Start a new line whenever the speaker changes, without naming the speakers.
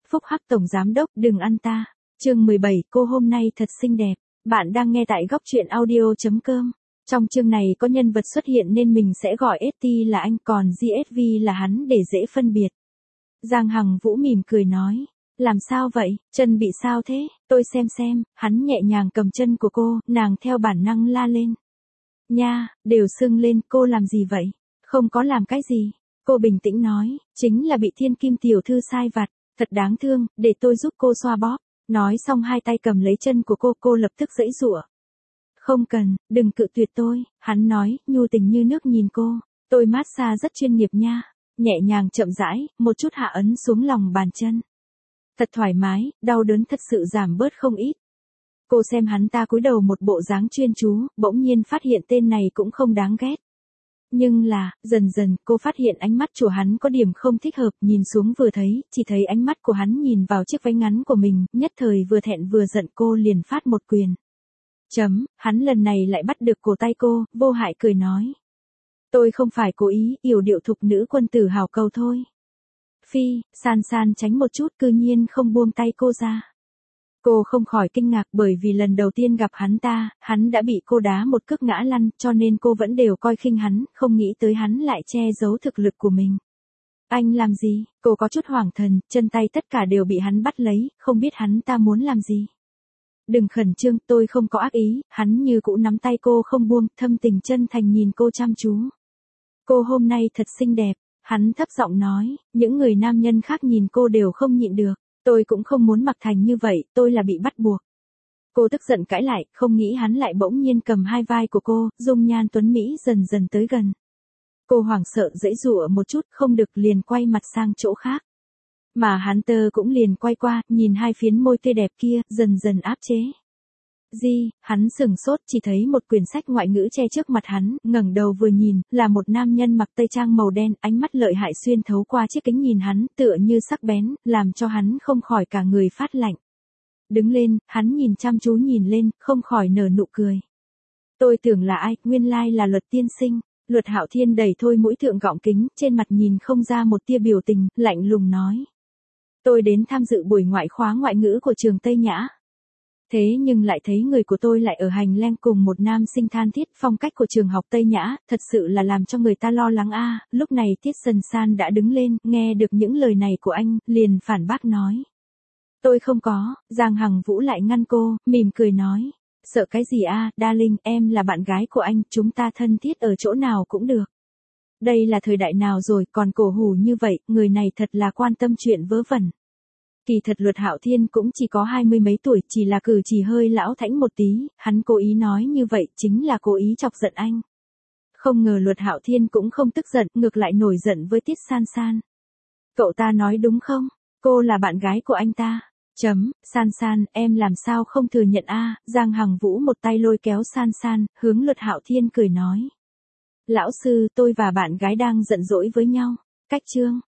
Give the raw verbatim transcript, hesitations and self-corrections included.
Phúc Hắc tổng giám đốc đừng ăn ta. Chương mười bảy, cô hôm nay thật xinh đẹp. Bạn đang nghe tại góc truyện audio chấm com. Trong chương này có nhân vật xuất hiện nên mình sẽ gọi ét tê là anh, còn giê ét vê là hắn để dễ phân biệt. Giang Hằng Vũ mỉm cười nói. Làm sao vậy, chân bị sao thế, tôi xem xem. Hắn nhẹ nhàng cầm chân của cô, nàng theo bản năng la lên. Nha, đều sưng lên, cô làm gì vậy? Không có làm cái gì. Cô bình tĩnh nói, chính là bị Thiên Kim tiểu thư sai vặt, thật đáng thương, để tôi giúp cô xoa bóp. Nói xong hai tay cầm lấy chân của cô, cô lập tức giãy giụa. Không cần, đừng cự tuyệt tôi, hắn nói, nhu tình như nước nhìn cô. Tôi massage rất chuyên nghiệp nha, nhẹ nhàng chậm rãi, một chút hạ ấn xuống lòng bàn chân. Thật thoải mái, đau đớn thật sự giảm bớt không ít. Cô xem hắn ta cúi đầu một bộ dáng chuyên chú, bỗng nhiên phát hiện tên này cũng không đáng ghét. Nhưng là, dần dần, cô phát hiện ánh mắt của hắn có điểm không thích hợp, nhìn xuống vừa thấy, chỉ thấy ánh mắt của hắn nhìn vào chiếc váy ngắn của mình, nhất thời vừa thẹn vừa giận cô liền phát một quyền. Chấm, hắn lần này lại bắt được cổ tay cô, vô hại cười nói. Tôi không phải cố ý, yểu điệu thục nữ quân tử hào cầu thôi. Phi, san san tránh một chút cư nhiên không buông tay cô ra. Cô không khỏi kinh ngạc bởi vì lần đầu tiên gặp hắn ta, hắn đã bị cô đá một cước ngã lăn, cho nên cô vẫn đều coi khinh hắn, không nghĩ tới hắn lại che giấu thực lực của mình. Anh làm gì? Cô có chút hoảng thần, chân tay tất cả đều bị hắn bắt lấy, không biết hắn ta muốn làm gì. Đừng khẩn trương, tôi không có ác ý, hắn như cũ nắm tay cô không buông, thâm tình chân thành nhìn cô chăm chú. Cô hôm nay thật xinh đẹp, hắn thấp giọng nói, những người nam nhân khác nhìn cô đều không nhịn được. Tôi cũng không muốn mặc thành như vậy, tôi là bị bắt buộc. Cô tức giận cãi lại, không nghĩ hắn lại bỗng nhiên cầm hai vai của cô, dung nhan tuấn Mỹ dần dần tới gần. Cô hoảng sợ giãy giụa một chút, không được liền quay mặt sang chỗ khác. Mà hắn tơ cũng liền quay qua, nhìn hai phiến môi tươi đẹp kia, dần dần áp chế. Di, hắn sừng sốt chỉ thấy một quyển sách ngoại ngữ che trước mặt hắn, ngẩng đầu vừa nhìn, là một nam nhân mặc tây trang màu đen, ánh mắt lợi hại xuyên thấu qua chiếc kính nhìn hắn, tựa như sắc bén, làm cho hắn không khỏi cả người phát lạnh. Đứng lên, hắn nhìn chăm chú nhìn lên, không khỏi nở nụ cười. Tôi tưởng là ai, nguyên lai là Luật tiên sinh. Luật Hạo Thiên đẩy thôi mũi thượng gọng kính, trên mặt nhìn không ra một tia biểu tình, lạnh lùng nói. Tôi đến tham dự buổi ngoại khóa ngoại ngữ của trường Tây Nhã. Thế nhưng lại thấy người của tôi lại ở hành lang cùng một nam sinh than thiết, phong cách của trường học Tây Nhã, thật sự là làm cho người ta lo lắng a. Lúc này Tiết Sần San đã đứng lên, nghe được những lời này của anh, liền phản bác nói. Tôi không có, Giang Hằng Vũ lại ngăn cô, mỉm cười nói. Sợ cái gì a, darling, em là bạn gái của anh, chúng ta thân thiết ở chỗ nào cũng được. Đây là thời đại nào rồi, còn cổ hủ như vậy, người này thật là quan tâm chuyện vớ vẩn. Kỳ thật Luật Hạo Thiên cũng chỉ có hai mươi mấy tuổi, chỉ là cử chỉ hơi lão thãnh một tí, hắn cố ý nói như vậy chính là cố ý chọc giận anh. Không ngờ Luật Hạo Thiên cũng không tức giận, ngược lại nổi giận với Tiết San San. Cậu ta nói đúng không? Cô là bạn gái của anh ta. Chấm, San San, em làm sao không thừa nhận a? Giang Hằng Vũ một tay lôi kéo San San, hướng Luật Hạo Thiên cười nói. Lão sư, tôi và bạn gái đang giận dỗi với nhau. Cách chương.